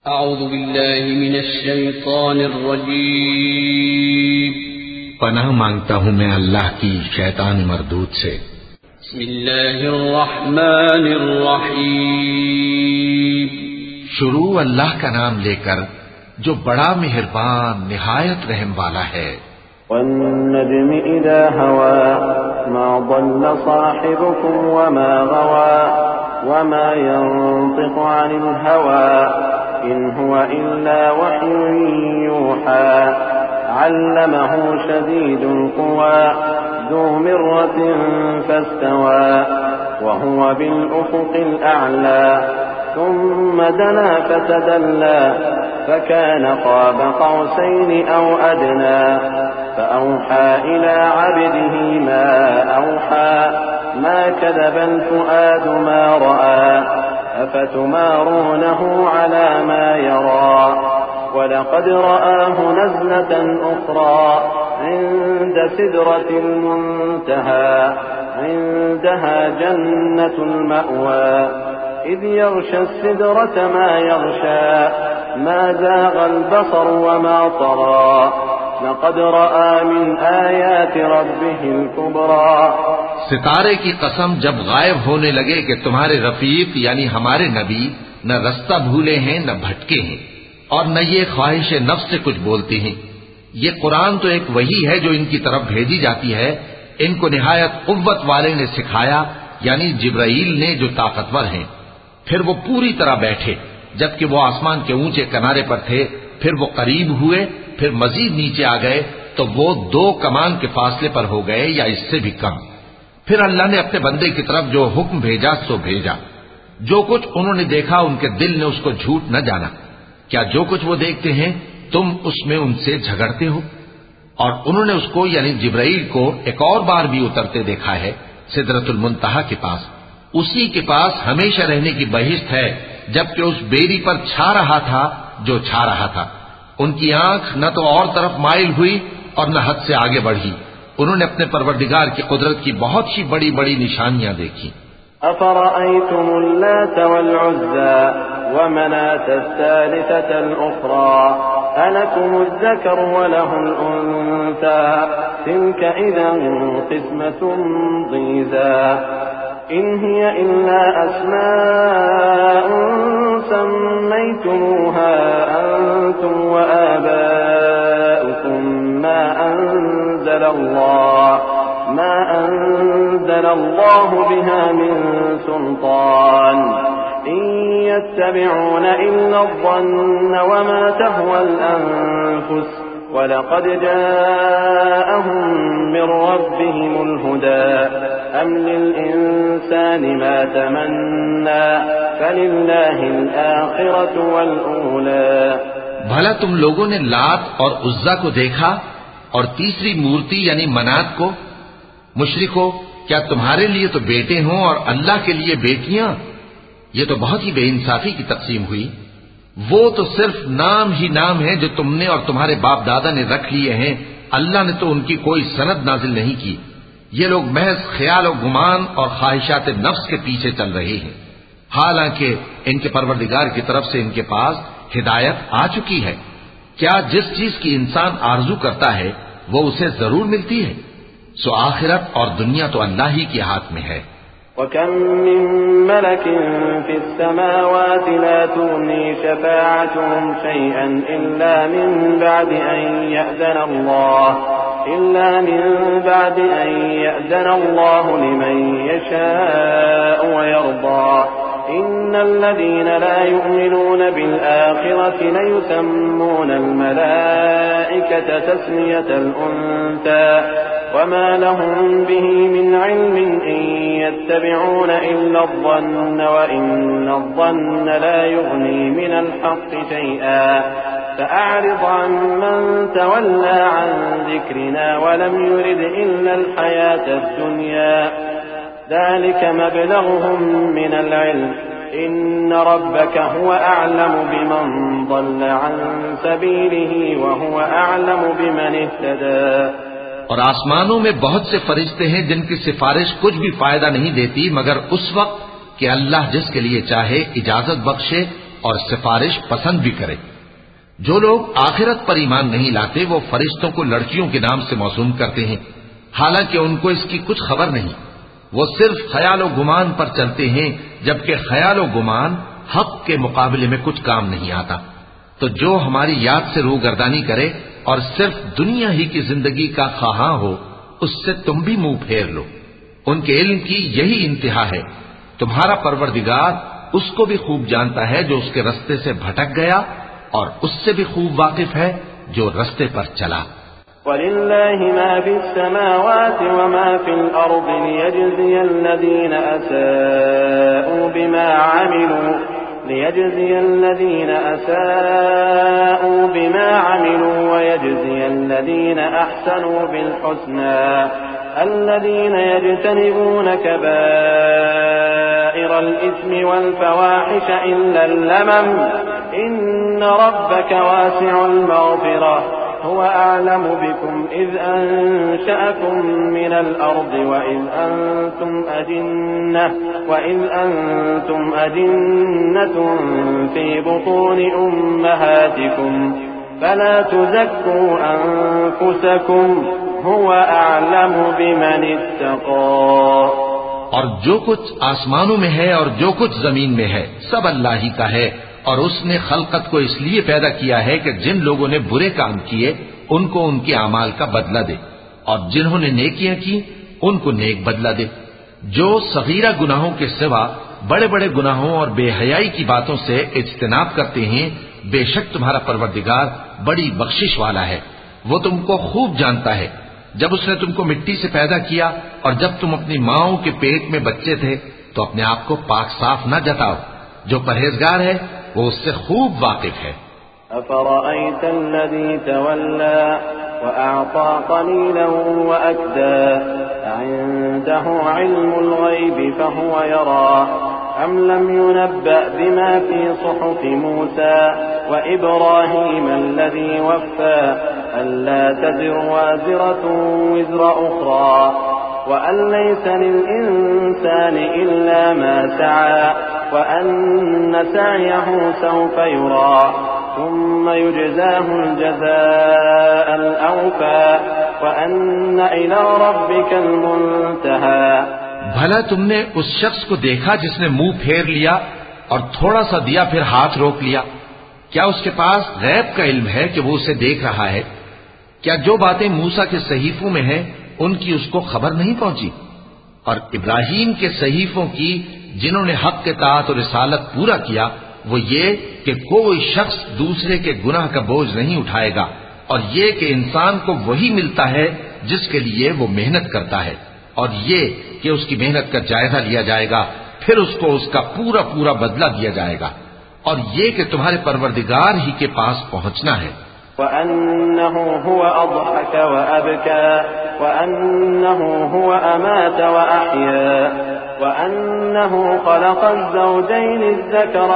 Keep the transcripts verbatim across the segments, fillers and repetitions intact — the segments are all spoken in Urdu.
اعوذ باللہ من الشیطان الرجیم پناہ مانگتا ہوں میں اللہ کی شیطان مردود سے۔ بسم اللہ الرحمن الرحیم شروع اللہ کا نام لے کر جو بڑا مہربان نہایت رحم والا ہے۔ والنجم اذا هوى ما ضل صاحبكم وما غوى وما ينطق عن الهوى إن هو إلا وحي يوحى علمه شديد القوى ذو مرة فاستوى وهو بالأفق الأعلى ثم دنا فتدلى فكان قاب قوسين أو أدنى فأوحى إلى عبده ما أوحى ما كذب الفؤاد ما رأى أفتمارونه على ما يرى ولقد رآه نزلة أخرى عند سدرة المنتهى عندها جنة المأوى إذ يغشى السدرة ما يغشى ما زاغ البصر وما طغى لقد رأى من آيات ربه الكبرى۔ ستارے کی قسم جب غائب ہونے لگے کہ تمہارے رفیق یعنی ہمارے نبی نہ رستہ بھولے ہیں نہ بھٹکے ہیں اور نہ یہ خواہش نفس سے کچھ بولتے ہیں۔ یہ قرآن تو ایک وحی ہے جو ان کی طرف بھیجی جاتی ہے، ان کو نہایت قوت والے نے سکھایا یعنی جبرائیل نے جو طاقتور ہیں۔ پھر وہ پوری طرح بیٹھے جبکہ وہ آسمان کے اونچے کنارے پر تھے، پھر وہ قریب ہوئے، پھر مزید نیچے آ گئے تو وہ دو کمان کے فاصلے پر ہو گئے یا اس سے بھی کم۔ پھر اللہ نے اپنے بندے کی طرف جو حکم بھیجا سو بھیجا۔ جو کچھ انہوں نے دیکھا ان کے دل نے اس کو جھوٹ نہ جانا۔ کیا جو کچھ وہ دیکھتے ہیں تم اس میں ان سے جھگڑتے ہو؟ اور انہوں نے اس کو یعنی جبرائیل کو ایک اور بار بھی اترتے دیکھا ہے سدرۃ المنتہا کے پاس۔ اسی کے پاس ہمیشہ رہنے کی بہشت ہے، جبکہ اس بیری پر چھا رہا تھا جو چھا رہا تھا۔ ان کی آنکھ نہ تو اور طرف مائل ہوئی اور نہ حد سے آگے بڑھی۔ انہوں نے اپنے پروردگار کی قدرت کی بہت سی بڑی بڑی نشانیاں دیکھی۔ أفرأيتم اللات والعزى ومناة الثالثة الأخرى ألكم الذكر وله الأنثى تلك إذا قسمة ضيزى إن هي إلا أسماء سميتموها أنتم وآباؤكم ما أنزل الله ما أنزل الله بها من سلطان إن يتبعون إلا الظن وما تهوى الأنفس ولقد جاءهم من ربهم الهدى أم للإنسان ما تمنى فلله الآخرة والأولى۔ بھلا تم لوگوں نے لات اور عزا کو دیکھا اور تیسری مورتی یعنی منات کو؟ مشرکو، کیا تمہارے لیے تو بیٹے ہوں اور اللہ کے لیے بیٹیاں؟ یہ تو بہت ہی بے انصافی کی تقسیم ہوئی۔ وہ تو صرف نام ہی نام ہے جو تم نے اور تمہارے باپ دادا نے رکھ لیے ہیں، اللہ نے تو ان کی کوئی سند نازل نہیں کی۔ یہ لوگ محض خیال و گمان اور خواہشات نفس کے پیچھے چل رہے ہیں، حالانکہ ان کے پروردگار کی طرف سے ان کے پاس ہدایت آ چکی ہے۔ کیا جس چیز کی انسان آرزو کرتا ہے وہ اسے ضرور ملتی ہے؟ سو آخرت اور دنیا تو اللہ ہی کے ہاتھ میں ہے۔ وَكَم مِّن مَّلَكٍ فِي السَّمَاوَاتِ لَا تُغْنِي شَفَاعَتُهُمْ شَيْئًا إِلَّا مِن بَعْدِ أَن يَأْذَنَ اللَّهُ إِلَّا مِن بَعْدِ أَن يَأْذَنَ اللَّهُ لِمَن يَشَاءُ وَيَرْضَىٰ إِنَّ الَّذِينَ لَا يُؤْمِنُونَ بِالْآخِرَةِ لَيُسَمُّونَ الْمَلَائِكَةَ تَسْمِيَةَ الْأُنثَىٰ وما لهم به من علم إن يتبعون إلا الظن وإن الظن لا يغني من الحق شيئا فأعرض عن من تولى عن ذكرنا ولم يرد إلا الحياة الدنيا ذلك مبلغهم من العلم إن ربك هو أعلم بمن ضل عن سبيله وهو أعلم بمن اهتدى۔ اور آسمانوں میں بہت سے فرشتے ہیں جن کی سفارش کچھ بھی فائدہ نہیں دیتی مگر اس وقت کہ اللہ جس کے لیے چاہے اجازت بخشے اور سفارش پسند بھی کرے۔ جو لوگ آخرت پر ایمان نہیں لاتے وہ فرشتوں کو لڑکیوں کے نام سے موسوم کرتے ہیں، حالانکہ ان کو اس کی کچھ خبر نہیں۔ وہ صرف خیال و گمان پر چلتے ہیں، جبکہ خیال و گمان حق کے مقابلے میں کچھ کام نہیں آتا۔ تو جو ہماری یاد سے روگردانی کرے اور صرف دنیا ہی کی زندگی کا خواہاں ہو، اس سے تم بھی منہ پھیر لو۔ ان کے علم کی یہی انتہا ہے۔ تمہارا پروردگار اس کو بھی خوب جانتا ہے جو اس کے رستے سے بھٹک گیا، اور اس سے بھی خوب واقف ہے جو رستے پر چلا۔ وَلِلَّهِ مَا فِي السَّمَاوَاتِ وَمَا فِي الْأَرْضِ لِيَجْزِيَ الَّذِينَ أَسَاءُوا بِمَا عَمِلُوا لِيَجْزِيَ الَّذِينَ أَسَاءُوا بِمَا عَمِلُوا وَيَجْزِيَ الَّذِينَ أَحْسَنُوا بِالْحُسْنَى الَّذِينَ يَجْتَنِبُونَ كَبَائِرَ الْإِثْمِ وَالْفَوَاحِشَ إِلَّا اللَّمَمَ إِنَّ رَبَّكَ وَاسِعُ الْمَغْفِرَةِ هو أعلم بكم إذ أنشأكم من الأرض وإذ أنتم أجنة وإذ أنتم أجنة في بطون أمهاتكم فلا تزكوا أنفسكم هو أعلم بمن اتقى۔ اور جو کچھ آسمانوں میں ہے اور جو کچھ زمین میں ہے سب اللہ ہی کا ہے، اور اس نے خلقت کو اس لیے پیدا کیا ہے کہ جن لوگوں نے برے کام کیے ان کو ان کے اعمال کا بدلہ دے، اور جنہوں نے نیکیاں کی ان کو نیک بدلہ دے۔ جو صغیرہ گناہوں کے سوا بڑے بڑے گناہوں اور بے حیائی کی باتوں سے اجتناب کرتے ہیں، بے شک تمہارا پروردگار بڑی بخشش والا ہے۔ وہ تم کو خوب جانتا ہے۔ جب اس نے تم کو مٹی سے پیدا کیا اور جب تم اپنی ماؤں کے پیٹ میں بچے تھے تو اپنے آپ کو پاک صاف نہ جتاؤ۔ جو پرہیزگار ہے وہ اس سے خوب واقف ہے۔ أفرأيت الذي تولى وأعطى قليلا وأكدى عنده علم الغيب فهو يرى أم لم ينبأ بما في صحف موسى وإبراهيم الذي وفى ألا تزر وازرة وزر أخرى وأن ليس للإنسان إلا ما سعى وأن سعيه سوف يرى ثم يجزاه الجزاء الأوفى وأن إلى ربك المنتهى۔ بھلا تم نے اس شخص کو دیکھا جس نے منہ پھیر لیا اور تھوڑا سا دیا پھر ہاتھ روک لیا؟ کیا اس کے پاس غیب کا علم ہے کہ وہ اسے دیکھ رہا ہے؟ کیا جو باتیں موسیٰ کے صحیفوں میں ہیں ان کی اس کو خبر نہیں پہنچی؟ اور ابراہیم کے صحیفوں کی جنہوں نے حق کے طاعت اور رسالت پورا کیا، وہ یہ کہ کوئی شخص دوسرے کے گناہ کا بوجھ نہیں اٹھائے گا، اور یہ کہ انسان کو وہی ملتا ہے جس کے لیے وہ محنت کرتا ہے، اور یہ کہ اس کی محنت کا جائزہ لیا جائے گا، پھر اس کو اس کا پورا پورا بدلہ دیا جائے گا، اور یہ کہ تمہارے پروردگار ہی کے پاس پہنچنا ہے۔ وَأَنَّهُ هُوَ أَضْحَكَ وَأَبْكَى وَأَنَّهُ هُوَ أَمَاتَ وَأَحْيَا وَأَنَّهُ خَلَقَ الزَّوْجَيْنِ الذَّكَرَ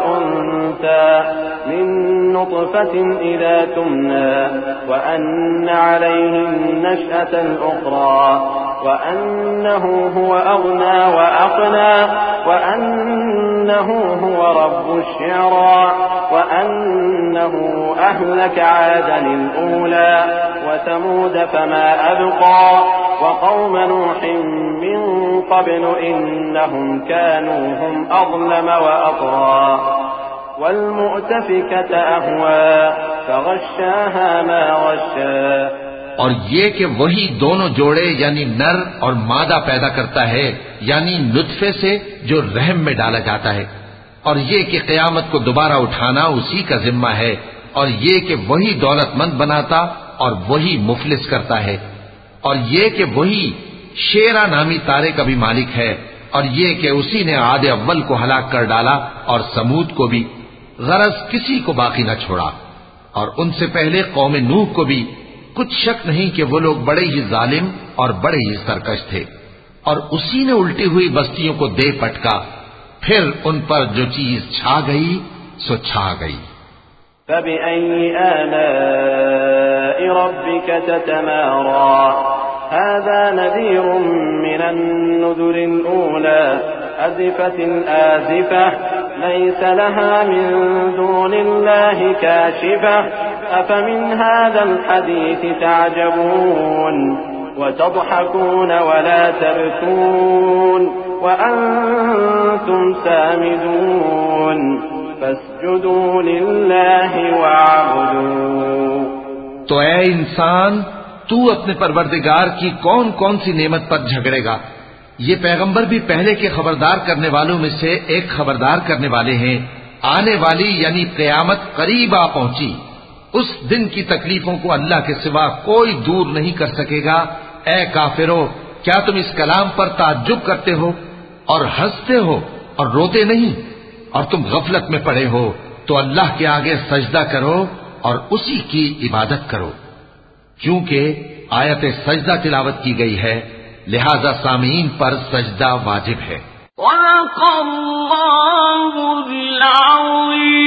وَالْأُنثَى مِن نُّطْفَةٍ إِذَا تُمْنَى وَأَنَّ عَلَيْهِ النَّشْأَةَ الْأُخْرَى وَأَنَّهُ هُوَ أَغْنَى وَأَقْنَى وَأَنَّهُ هُوَ رَبُّ الشِّعْرَىٰ وَأَنَّهُ أهلك عادا الأولى وثمود فما أبقى وقوم نوح من قبل إنهم كانوا هم أظلم وأطغى والمؤتفكة أهوى فغشاها ما غشى۔ اور یہ کہ وہی دونوں جوڑے یعنی نر اور مادہ پیدا کرتا ہے، یعنی نطفے سے جو رحم میں ڈالا جاتا ہے، اور یہ کہ قیامت کو دوبارہ اٹھانا اسی کا ذمہ ہے، اور یہ کہ وہی دولت مند بناتا اور وہی مفلس کرتا ہے، اور یہ کہ وہی شیرا نامی تارے کا بھی مالک ہے، اور یہ کہ اسی نے عاد اول کو ہلاک کر ڈالا اور سمود کو بھی، غرض کسی کو باقی نہ چھوڑا، اور ان سے پہلے قوم نوح کو بھی۔ کچھ شک نہیں کہ وہ لوگ بڑے ہی ظالم اور بڑے ہی سرکش تھے، اور اسی نے الٹی ہوئی بستیوں کو دے پٹکا، پھر ان پر جو چیز چھا گئی سو چھا گئی۔ فَبِأَيِّ آلَاءِ رَبِّكَ تَتَمَارَىٰ هَٰذَا نَذِيرٌ مِّنَ النُّذُرِ الْأُولَىٰ أَزِفَتِ الْآزِفَةُ ليس لها من دون الله كاشفة أفمن هذا الحديث تعجبون وتضحكون ولا تبكون وأنتم سامدون فاسجدوا لله واعبدوا. تو اے انسان، تو اپنے پروردگار کی کون کون سی نعمت پر جھگڑے گا؟ یہ پیغمبر بھی پہلے کے خبردار کرنے والوں میں سے ایک خبردار کرنے والے ہیں. آنے والی یعنی قیامت قریب آ پہنچی. اس دن کی تکلیفوں کو اللہ کے سوا کوئی دور نہیں کر سکے گا. اے کافرو، کیا تم اس کلام پر تعجب کرتے ہو اور ہنستے ہو اور روتے نہیں؟ اور تم غفلت میں پڑے ہو تو اللہ کے آگے سجدہ کرو اور اسی کی عبادت کرو. کیونکہ آیت سجدہ تلاوت کی گئی ہے، لہذا سامعین پر سجدہ واجب ہے. وَلَقَ اللَّهُ الْعَظِيمُ.